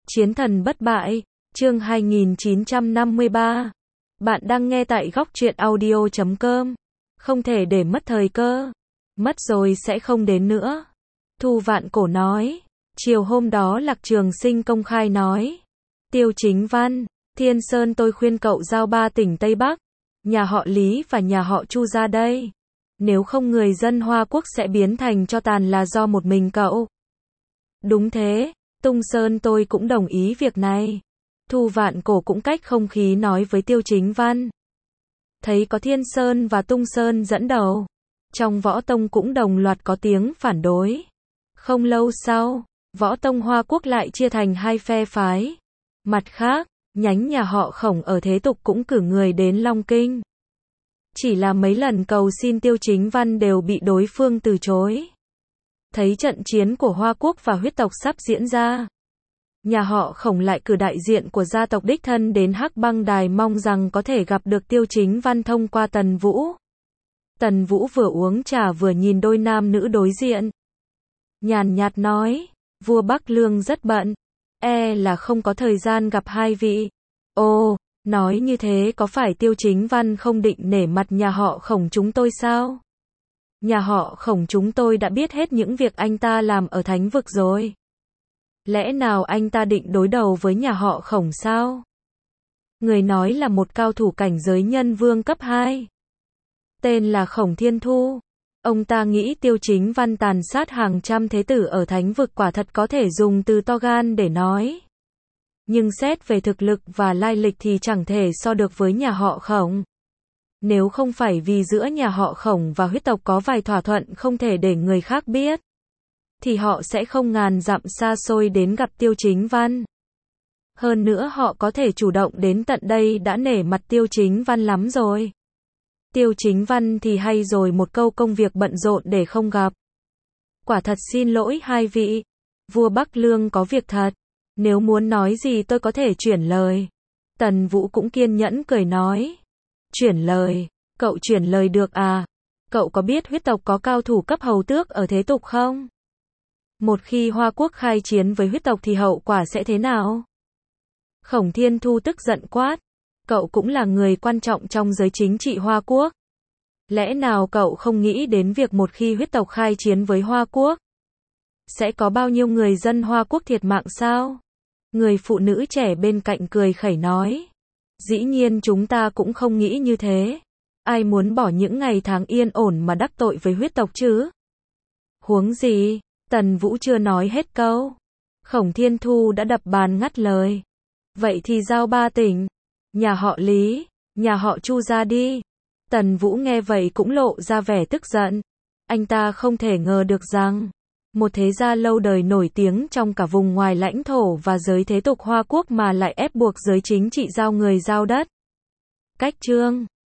Chiến thần bất bại, chương 2953. Bạn đang nghe tại góc truyện audio.com. Không thể để mất thời cơ. Mất rồi sẽ không đến nữa. Thu Vạn Cổ nói. Chiều hôm đó Lạc Trường Sinh công khai nói. Tiêu Chính Văn, Thiên Sơn tôi khuyên cậu giao 3 tỉnh Tây Bắc. Nhà họ Lý và nhà họ Chu ra đây. Nếu không người dân Hoa Quốc sẽ biến thành tro tàn là do một mình cậu. Đúng thế, Tung Sơn tôi cũng đồng ý việc này. Thu Vạn Cổ cũng cách không khí nói với Tiêu Chính Văn. Thấy có Thiên Sơn và Tung Sơn dẫn đầu. Trong Võ Tông cũng đồng loạt có tiếng phản đối. Không lâu sau, Võ Tông Hoa Quốc lại chia thành hai phe phái. Mặt khác, nhánh nhà họ Khổng ở thế tục cũng cử người đến Long Kinh. Chỉ là mấy lần cầu xin Tiêu Chính Văn đều bị đối phương từ chối. Thấy trận chiến của Hoa Quốc và huyết tộc sắp diễn ra. Nhà họ Khổng lại cử đại diện của gia tộc đích thân đến Hắc Băng Đài mong rằng có thể gặp được Tiêu Chính Văn thông qua Tần Vũ. Tần Vũ vừa uống trà vừa nhìn đôi nam nữ đối diện. Nhàn nhạt nói, vua Bắc Lương rất bận, là không có thời gian gặp hai vị. Ồ, nói như thế có phải Tiêu Chính Văn không định nể mặt nhà họ Khổng chúng tôi sao? Nhà họ Khổng chúng tôi đã biết hết những việc anh ta làm ở Thánh Vực rồi. Lẽ nào anh ta định đối đầu với nhà họ Khổng sao? Người nói là một cao thủ cảnh giới nhân vương cấp 2. Tên là Khổng Thiên Thu. Ông ta nghĩ Tiêu Chính Văn tàn sát hàng trăm thế tử ở Thánh Vực quả thật có thể dùng từ to gan để nói. Nhưng xét về thực lực và lai lịch thì chẳng thể so được với nhà họ Khổng. Nếu không phải vì giữa nhà họ Khổng và huyết tộc có vài thỏa thuận không thể để người khác biết, thì họ sẽ không ngàn dặm xa xôi đến gặp Tiêu Chính Văn. Hơn nữa họ có thể chủ động đến tận đây đã nể mặt Tiêu Chính Văn lắm rồi. Tiêu Chính Văn thì hay rồi một câu công việc bận rộn để không gặp. Quả thật xin lỗi hai vị. Vua Bắc Lương có việc thật. Nếu muốn nói gì tôi có thể chuyển lời. Tần Vũ cũng kiên nhẫn cười nói. Chuyển lời, cậu chuyển lời được à? Cậu có biết huyết tộc có cao thủ cấp hầu tước ở thế tục không? Một khi Hoa Quốc khai chiến với huyết tộc thì hậu quả sẽ thế nào? Khổng Thiên Thu tức giận quát. Cậu cũng là người quan trọng trong giới chính trị Hoa Quốc. Lẽ nào cậu không nghĩ đến việc một khi huyết tộc khai chiến với Hoa Quốc, sẽ có bao nhiêu người dân Hoa Quốc thiệt mạng sao? Người phụ nữ trẻ bên cạnh cười khẩy nói. Dĩ nhiên chúng ta cũng không nghĩ như thế. Ai muốn bỏ những ngày tháng yên ổn mà đắc tội với huyết tộc chứ? Huống gì? Tần Vũ chưa nói hết câu. Khổng Thiên Thu đã đập bàn ngắt lời. Vậy thì giao 3 tỉnh. Nhà họ Lý, nhà họ Chu ra đi. Tần Vũ nghe vậy cũng lộ ra vẻ tức giận. Anh ta không thể ngờ được rằng một thế gia lâu đời nổi tiếng trong cả vùng ngoài lãnh thổ và giới thế tục Hoa Quốc mà lại ép buộc giới chính trị giao người giao đất. Cách chương